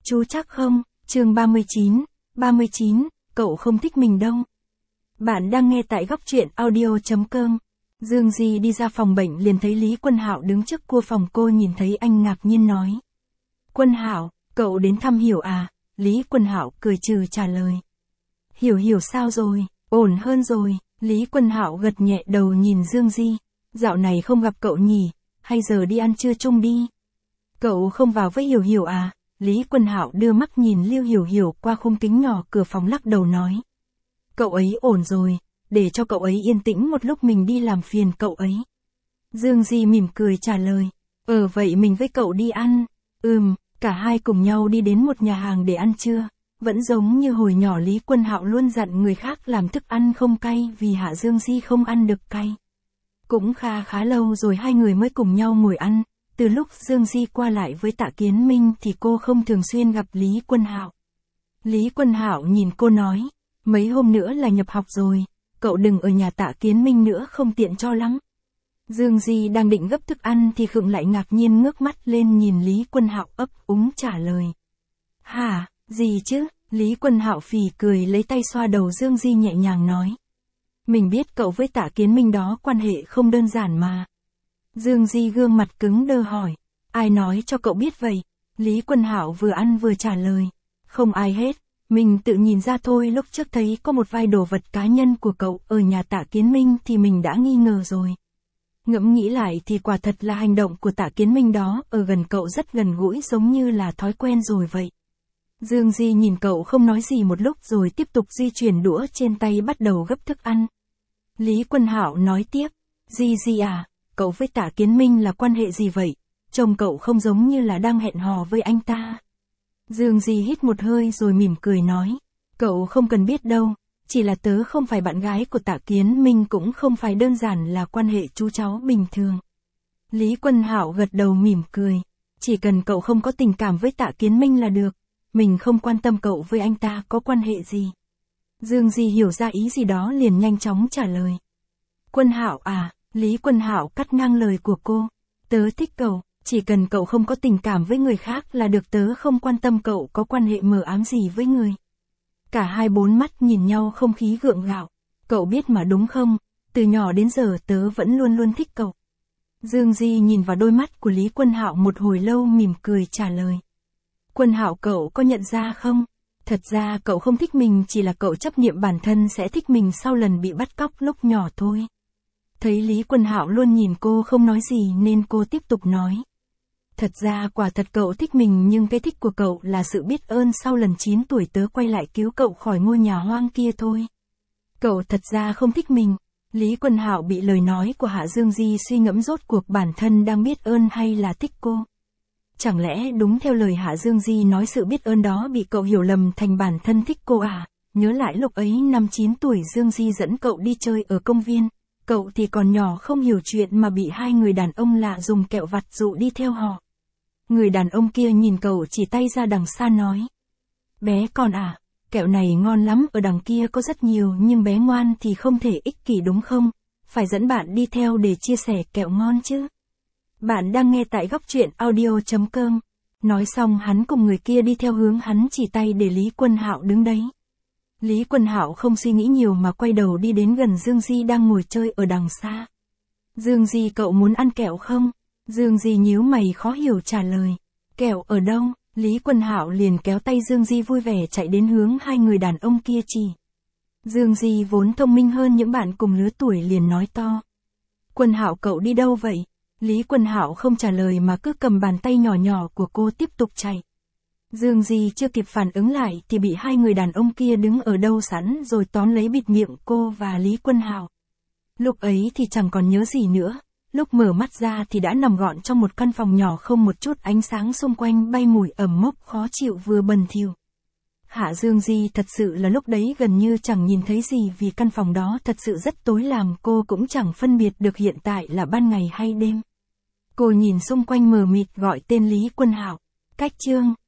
chú chắc không? Chương 39, cậu không thích mình đâu. Bạn đang nghe tại góc truyện audio.com. Dương Di đi ra phòng bệnh liền thấy Lý Quân Hạo đứng trước cua phòng, cô nhìn thấy anh ngạc nhiên nói. Quân Hạo, cậu đến thăm Hiểu à? Lý Quân Hạo cười trừ trả lời. Hiểu sao rồi, ổn hơn rồi. Lý Quân Hạo gật nhẹ đầu nhìn Dương Di. Dạo này không gặp cậu nhỉ, hay giờ đi ăn trưa chung đi. Cậu không vào với Hiểu à? Lý Quân Hạo đưa mắt nhìn Lưu Hiểu qua khung kính nhỏ cửa phòng lắc đầu nói. Cậu ấy ổn rồi, để cho cậu ấy yên tĩnh một lúc, mình đi làm phiền cậu ấy. Dương Di mỉm cười trả lời. Vậy mình với cậu đi ăn. Cả hai cùng nhau đi đến một nhà hàng để ăn trưa. Vẫn giống như hồi nhỏ Lý Quân Hạo luôn dặn người khác làm thức ăn không cay vì Hạ Dương Di không ăn được cay. Cũng khá lâu rồi hai người mới cùng nhau ngồi ăn. Từ lúc Dương Di qua lại với Tạ Kiến Minh thì cô không thường xuyên gặp Lý Quân Hạo. Lý Quân Hạo nhìn cô nói, mấy hôm nữa là nhập học rồi, cậu đừng ở nhà Tạ Kiến Minh nữa, không tiện cho lắm. Dương Di đang định gấp thức ăn thì Khựng lại ngạc nhiên ngước mắt lên nhìn Lý Quân Hạo ấp úng trả lời. Hả, gì chứ? Lý Quân Hạo phì cười lấy tay xoa đầu Dương Di nhẹ nhàng nói. Mình biết cậu với Tạ Kiến Minh đó quan hệ không đơn giản mà. Dương Di gương mặt cứng đơ hỏi. Ai nói cho cậu biết vậy? Lý Quân Hạo vừa ăn vừa trả lời. Không ai hết, mình tự nhìn ra thôi, lúc trước thấy có một vài đồ vật cá nhân của cậu ở nhà Tạ Kiến Minh thì mình đã nghi ngờ rồi. Ngẫm nghĩ lại thì quả thật là hành động của Tạ Kiến Minh đó ở gần cậu rất gần gũi, giống như là thói quen rồi vậy. Dương Di nhìn cậu không nói gì một lúc rồi tiếp tục di chuyển đũa trên tay bắt đầu gấp thức ăn. Lý Quân Hạo nói tiếp. Di à, cậu với Tạ Kiến Minh là quan hệ gì vậy? Trông cậu không giống như là đang hẹn hò với anh ta. Dương Di hít một hơi rồi mỉm cười nói. Cậu không cần biết đâu, chỉ là tớ không phải bạn gái của Tạ Kiến Minh, cũng không phải đơn giản là quan hệ chú cháu bình thường. Lý Quân Hạo gật đầu mỉm cười. Chỉ cần cậu không có tình cảm với Tạ Kiến Minh là được, mình không quan tâm cậu với anh ta có quan hệ gì. Dương Di hiểu ra ý gì đó liền nhanh chóng trả lời. Quân Hạo à? Lý Quân Hạo cắt ngang lời của cô. Tớ thích cậu, chỉ cần cậu không có tình cảm với người khác là được, tớ không quan tâm cậu có quan hệ mờ ám gì với người. Cả hai bốn mắt nhìn nhau, không khí gượng gạo. Cậu biết mà đúng không, từ nhỏ đến giờ tớ vẫn luôn thích cậu. Dương Di nhìn vào đôi mắt của Lý Quân Hạo một hồi lâu mỉm cười trả lời. Quân Hạo, cậu có nhận ra không? Thật ra cậu không thích mình, chỉ là cậu chấp niệm bản thân sẽ thích mình sau lần bị bắt cóc lúc nhỏ thôi. Thấy Lý Quân Hạo luôn nhìn cô không nói gì nên cô tiếp tục nói. Thật ra quả thật cậu thích mình, nhưng cái thích của cậu là sự biết ơn sau lần 9 tuổi tớ quay lại cứu cậu khỏi ngôi nhà hoang kia thôi. Cậu thật ra không thích mình. Lý Quân Hạo bị lời nói của Hạ Dương Di suy ngẫm rốt cuộc bản thân đang biết ơn hay là thích cô. Chẳng lẽ đúng theo lời Hạ Dương Di nói, sự biết ơn đó bị cậu hiểu lầm thành bản thân thích cô à? Nhớ lại lúc ấy năm 9 tuổi Dương Di dẫn cậu đi chơi ở công viên. Cậu thì còn nhỏ không hiểu chuyện mà bị hai người đàn ông lạ dùng kẹo vặt dụ đi theo họ. Người đàn ông kia nhìn cậu chỉ tay ra đằng xa nói. Bé con à, kẹo này ngon lắm, ở đằng kia có rất nhiều, nhưng bé ngoan thì không thể ích kỷ đúng không? Phải dẫn bạn đi theo để chia sẻ kẹo ngon chứ. Bạn đang nghe tại góc truyện audio.com. Nói xong hắn cùng người kia đi theo hướng hắn chỉ tay để Lý Quân Hạo đứng đấy. Lý Quân Hạo không suy nghĩ nhiều mà quay đầu đi đến gần Dương Di đang ngồi chơi ở đằng xa. Dương Di, cậu muốn ăn kẹo không? Dương Di nhíu mày khó hiểu trả lời. Kẹo ở đâu? Lý Quân Hạo liền kéo tay Dương Di vui vẻ chạy đến hướng hai người đàn ông kia chỉ. Dương Di vốn thông minh hơn những bạn cùng lứa tuổi liền nói to. Quân Hạo, cậu đi đâu vậy? Lý Quân Hạo không trả lời mà cứ cầm bàn tay nhỏ của cô tiếp tục chạy. Dương Di chưa kịp phản ứng lại thì bị hai người đàn ông kia đứng ở đâu sẵn rồi tóm lấy bịt miệng cô và Lý Quân Hạo. Lúc ấy thì chẳng còn nhớ gì nữa, lúc mở mắt ra thì đã nằm gọn trong một căn phòng nhỏ không một chút ánh sáng, xung quanh bay mùi ẩm mốc khó chịu vừa bẩn thỉu. Hạ Dương Di thật sự là lúc đấy gần như chẳng nhìn thấy gì vì căn phòng đó thật sự rất tối, làm cô cũng chẳng phân biệt được hiện tại là ban ngày hay đêm. Cô nhìn xung quanh mờ mịt gọi tên Lý Quân Hạo. Cách chương